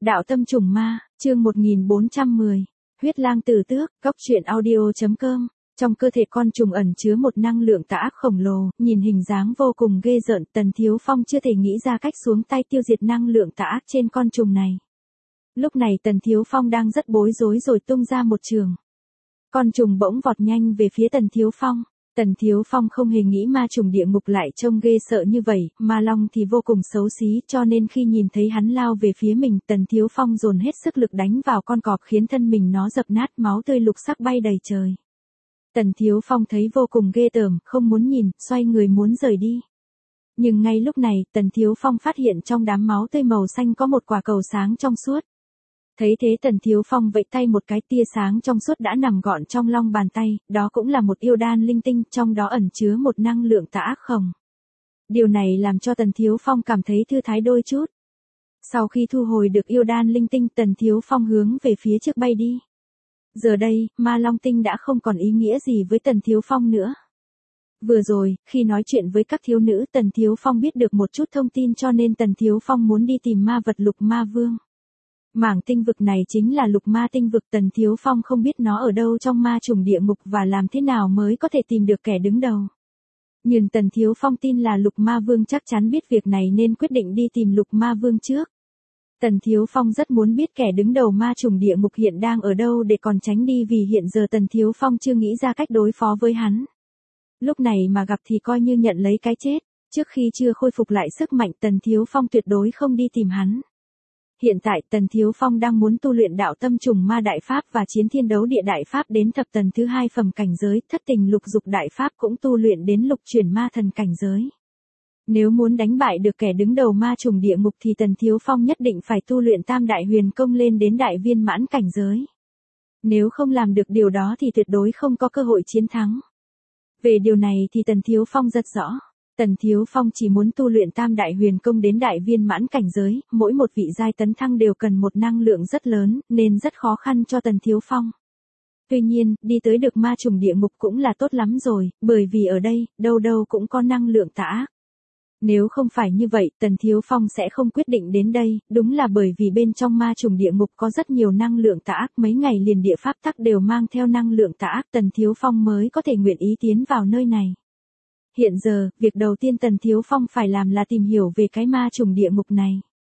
Đạo tâm trùng ma, chương 1410. Huyết lang tử tước, góc truyện audio.com. Trong cơ thể con trùng ẩn chứa một năng lượng tà ác khổng lồ, nhìn hình dáng vô cùng ghê rợn, Tần Thiếu Phong chưa thể nghĩ ra cách xuống tay tiêu diệt năng lượng tà ác trên con trùng này. Lúc này Tần Thiếu Phong đang rất bối rối rồi tung ra một trường. Con trùng bỗng vọt nhanh về phía Tần Thiếu Phong. Tần Thiếu Phong không hề nghĩ ma trùng địa ngục lại trông ghê sợ như vậy, ma long thì vô cùng xấu xí, cho nên khi nhìn thấy hắn lao về phía mình, Tần Thiếu Phong dồn hết sức lực đánh vào con cọp khiến thân mình nó dập nát, máu tươi lục sắc bay đầy trời. Tần Thiếu Phong thấy vô cùng ghê tởm, không muốn nhìn, xoay người muốn rời đi. Nhưng ngay lúc này, Tần Thiếu Phong phát hiện trong đám máu tươi màu xanh có một quả cầu sáng trong suốt. Thấy thế Tần Thiếu Phong vẫy tay một cái, tia sáng trong suốt đã nằm gọn trong lòng bàn tay, đó cũng là một yêu đan linh tinh, trong đó ẩn chứa một năng lượng tà ác khổng. Điều này làm cho Tần Thiếu Phong cảm thấy thư thái đôi chút. Sau khi thu hồi được yêu đan linh tinh, Tần Thiếu Phong hướng về phía trước bay đi. Giờ đây, ma long tinh đã không còn ý nghĩa gì với Tần Thiếu Phong nữa. Vừa rồi, khi nói chuyện với các thiếu nữ, Tần Thiếu Phong biết được một chút thông tin, cho nên Tần Thiếu Phong muốn đi tìm ma vật Lục Ma Vương. Mảng tinh vực này chính là Lục Ma tinh vực, Tần Thiếu Phong không biết nó ở đâu trong ma trùng địa ngục và làm thế nào mới có thể tìm được kẻ đứng đầu. Nhưng Tần Thiếu Phong tin là Lục Ma Vương chắc chắn biết việc này nên quyết định đi tìm Lục Ma Vương trước. Tần Thiếu Phong rất muốn biết kẻ đứng đầu ma trùng địa ngục hiện đang ở đâu để còn tránh đi, vì hiện giờ Tần Thiếu Phong chưa nghĩ ra cách đối phó với hắn. Lúc này mà gặp thì coi như nhận lấy cái chết, trước khi chưa khôi phục lại sức mạnh Tần Thiếu Phong tuyệt đối không đi tìm hắn. Hiện tại Tần Thiếu Phong đang muốn tu luyện đạo tâm trùng ma đại pháp và chiến thiên đấu địa đại pháp đến thập tần thứ 2 phẩm cảnh giới, thất tình lục dục đại pháp cũng tu luyện đến lục chuyển ma thần cảnh giới. Nếu muốn đánh bại được kẻ đứng đầu ma trùng địa ngục thì Tần Thiếu Phong nhất định phải tu luyện tam đại huyền công lên đến đại viên mãn cảnh giới. Nếu không làm được điều đó thì tuyệt đối không có cơ hội chiến thắng. Về điều này thì Tần Thiếu Phong rất rõ. Tần Thiếu Phong chỉ muốn tu luyện tam đại huyền công đến đại viên mãn cảnh giới, mỗi một vị giai tấn thăng đều cần một năng lượng rất lớn, nên rất khó khăn cho Tần Thiếu Phong. Tuy nhiên, đi tới được ma trùng địa ngục cũng là tốt lắm rồi, bởi vì ở đây, đâu đâu cũng có năng lượng tà ác. Nếu không phải như vậy, Tần Thiếu Phong sẽ không quyết định đến đây, đúng là bởi vì bên trong ma trùng địa ngục có rất nhiều năng lượng tà ác, mấy ngày liền địa pháp tắc đều mang theo năng lượng tà ác, Tần Thiếu Phong mới có thể nguyện ý tiến vào nơi này. Hiện giờ, việc đầu tiên Tần Thiếu Phong phải làm là tìm hiểu về cái ma trùng địa ngục này.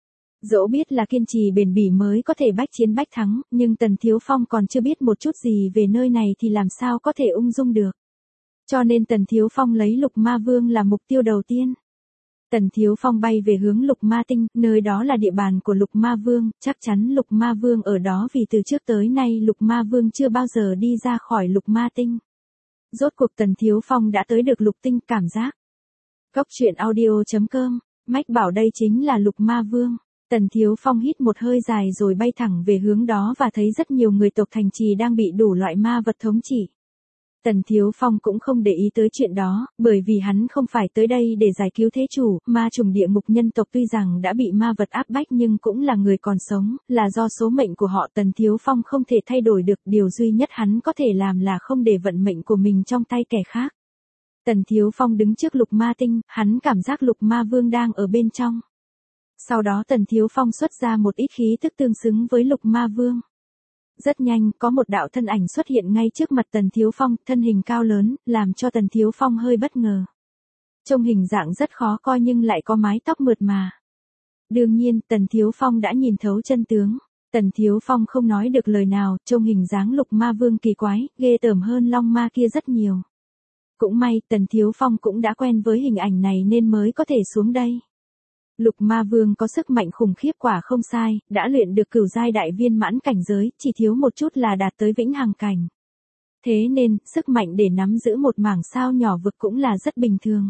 Dẫu biết là kiên trì bền bỉ mới có thể bách chiến bách thắng, nhưng Tần Thiếu Phong còn chưa biết một chút gì về nơi này thì làm sao có thể ung dung được. Cho nên Tần Thiếu Phong lấy Lục Ma Vương là mục tiêu đầu tiên. Tần Thiếu Phong bay về hướng Lục Ma Tinh, nơi đó là địa bàn của Lục Ma Vương, chắc chắn Lục Ma Vương ở đó vì từ trước tới nay Lục Ma Vương chưa bao giờ đi ra khỏi Lục Ma Tinh. Rốt cuộc Tần Thiếu Phong đã tới được Lục Tinh, cảm giác. Góc truyện audio.com, mách bảo đây chính là Lục Ma Vương. Tần Thiếu Phong hít một hơi dài rồi bay thẳng về hướng đó và thấy rất nhiều người tộc thành trì đang bị đủ loại ma vật thống trị. Tần Thiếu Phong cũng không để ý tới chuyện đó, bởi vì hắn không phải tới đây để giải cứu thế chủ, ma trùng địa ngục nhân tộc tuy rằng đã bị ma vật áp bách nhưng cũng là người còn sống, là do số mệnh của họ Tần Thiếu Phong không thể thay đổi được, điều duy nhất hắn có thể làm là không để vận mệnh của mình trong tay kẻ khác. Tần Thiếu Phong đứng trước Lục Ma Tinh, hắn cảm giác Lục Ma Vương đang ở bên trong. Sau đó Tần Thiếu Phong xuất ra một ít khí tức tương xứng với Lục Ma Vương. Rất nhanh, có một đạo thân ảnh xuất hiện ngay trước mặt Tần Thiếu Phong, thân hình cao lớn, làm cho Tần Thiếu Phong hơi bất ngờ. Trông hình dạng rất khó coi nhưng lại có mái tóc mượt mà. Đương nhiên, Tần Thiếu Phong đã nhìn thấu chân tướng. Tần Thiếu Phong không nói được lời nào, trông hình dáng Lục Ma Vương kỳ quái, ghê tởm hơn long ma kia rất nhiều. Cũng may, Tần Thiếu Phong cũng đã quen với hình ảnh này nên mới có thể xuống đây. Lục Ma Vương có sức mạnh khủng khiếp quả không sai, đã luyện được cửu giai đại viên mãn cảnh giới, chỉ thiếu một chút là đạt tới vĩnh hằng cảnh. Thế nên, sức mạnh để nắm giữ một mảng sao nhỏ vực cũng là rất bình thường.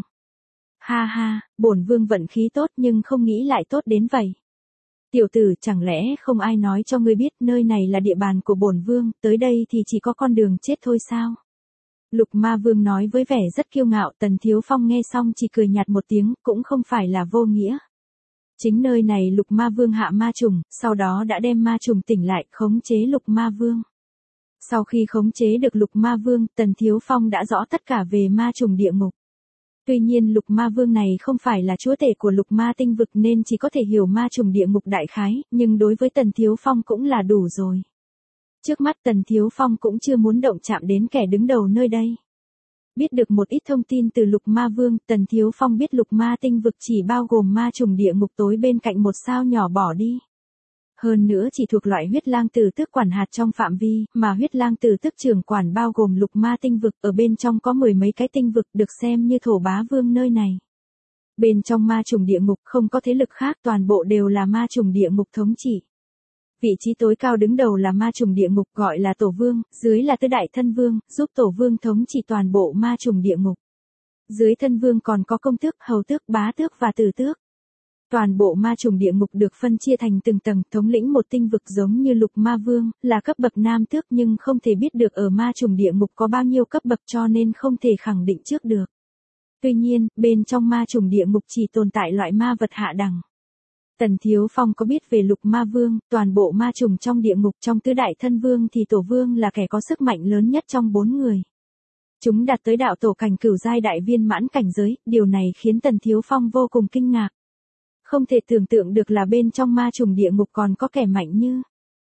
Ha ha, bổn vương vận khí tốt nhưng không nghĩ lại tốt đến vậy. Tiểu tử, chẳng lẽ không ai nói cho ngươi biết nơi này là địa bàn của bổn vương, tới đây thì chỉ có con đường chết thôi sao? Lục Ma Vương nói với vẻ rất kiêu ngạo, Tần Thiếu Phong nghe xong chỉ cười nhạt một tiếng, cũng không phải là vô nghĩa. Chính nơi này Lục Ma Vương hạ ma trùng, sau đó đã đem ma trùng tỉnh lại, khống chế Lục Ma Vương. Sau khi khống chế được Lục Ma Vương, Tần Thiếu Phong đã rõ tất cả về ma trùng địa ngục. Tuy nhiên lục ma vương này không phải là chúa tể của lục ma tinh vực nên chỉ có thể hiểu ma trùng địa ngục đại khái, nhưng đối với Tần Thiếu Phong cũng là đủ rồi. Trước mắt Tần Thiếu Phong cũng chưa muốn động chạm đến kẻ đứng đầu nơi đây. Biết được một ít thông tin từ lục ma vương, Tần Thiếu Phong biết lục ma tinh vực chỉ bao gồm ma trùng địa ngục tối bên cạnh một sao nhỏ bỏ đi. Hơn nữa chỉ thuộc loại huyết lang tử tước quản hạt trong phạm vi, mà huyết lang tử tước trưởng quản bao gồm lục ma tinh vực, ở bên trong có 10 mấy cái tinh vực được xem như thổ bá vương nơi này. Bên trong ma trùng địa ngục không có thế lực khác, toàn bộ đều là ma trùng địa ngục thống trị. Vị trí tối cao đứng đầu là ma trùng địa ngục gọi là tổ vương, dưới là tứ đại thân vương, giúp tổ vương thống trị toàn bộ ma trùng địa ngục. Dưới thân vương còn có công tước, hầu tước, bá tước và tử tước. Toàn bộ ma trùng địa ngục được phân chia thành từng tầng, thống lĩnh một tinh vực giống như lục ma vương, là cấp bậc nam tước nhưng không thể biết được ở ma trùng địa ngục có bao nhiêu cấp bậc cho nên không thể khẳng định trước được. Tuy nhiên, bên trong ma trùng địa ngục chỉ tồn tại loại ma vật hạ đẳng. Tần Thiếu Phong có biết về lục ma vương, toàn bộ ma trùng trong địa ngục trong tứ đại thân vương thì tổ vương là kẻ có sức mạnh lớn nhất trong 4 người. Chúng đạt tới đạo tổ cảnh cửu giai đại viên mãn cảnh giới, điều này khiến Tần Thiếu Phong vô cùng kinh ngạc. Không thể tưởng tượng được là bên trong ma trùng địa ngục còn có kẻ mạnh như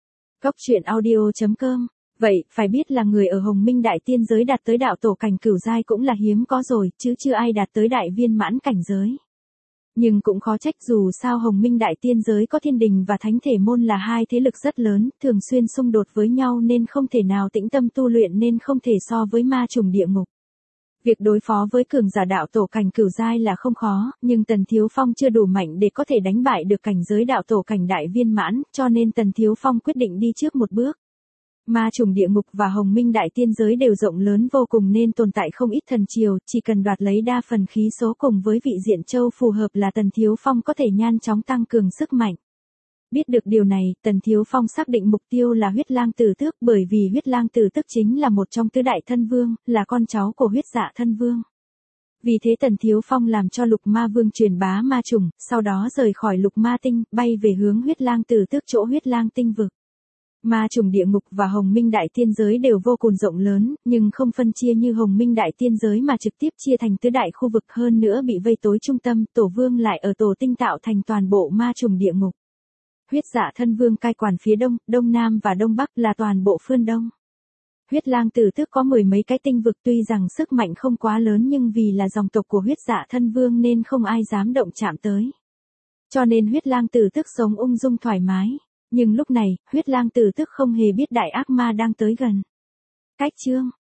Goctruyện.audio.com. Vậy, phải biết là người ở Hồng Minh Đại Tiên Giới đạt tới đạo tổ cảnh cửu giai cũng là hiếm có rồi, chứ chưa ai đạt tới đại viên mãn cảnh giới. Nhưng cũng khó trách dù sao Hồng Minh Đại Tiên Giới có Thiên Đình và Thánh Thể Môn là hai thế lực rất lớn, thường xuyên xung đột với nhau nên không thể nào tĩnh tâm tu luyện nên không thể so với ma trùng địa ngục. Việc đối phó với cường giả đạo tổ cảnh cửu giai là không khó, nhưng Tần Thiếu Phong chưa đủ mạnh để có thể đánh bại được cảnh giới đạo tổ cảnh đại viên mãn, cho nên Tần Thiếu Phong quyết định đi trước một bước. Ma trùng địa ngục và Hồng Minh Đại Tiên Giới đều rộng lớn vô cùng nên tồn tại không ít thần triều, chỉ cần đoạt lấy đa phần khí số cùng với vị diện châu phù hợp là Tần Thiếu Phong có thể nhanh chóng tăng cường sức mạnh. Biết được điều này, Tần Thiếu Phong xác định mục tiêu là huyết lang tử tước bởi vì huyết lang tử tước chính là một trong tứ đại thân vương, là con cháu của huyết dạ thân vương. Vì thế Tần Thiếu Phong làm cho lục ma vương truyền bá ma trùng, sau đó rời khỏi lục ma tinh, bay về hướng huyết lang tử tước chỗ huyết lang tinh vực. Ma trùng địa ngục và Hồng Minh Đại Tiên Giới đều vô cùng rộng lớn, nhưng không phân chia như Hồng Minh Đại Tiên Giới mà trực tiếp chia thành tứ đại khu vực hơn nữa bị vây tối trung tâm, tổ vương lại ở tổ tinh tạo thành toàn bộ ma trùng địa ngục. Huyết dạ thân vương cai quản phía đông, đông nam và đông bắc là toàn bộ phương đông. Huyết lang tử tước có 10 mấy cái tinh vực tuy rằng sức mạnh không quá lớn nhưng vì là dòng tộc của huyết dạ thân vương nên không ai dám động chạm tới. Cho nên huyết lang tử tước sống ung dung thoải mái. Nhưng lúc này, huyết lang tử tước không hề biết đại ác ma đang tới gần. Cách chương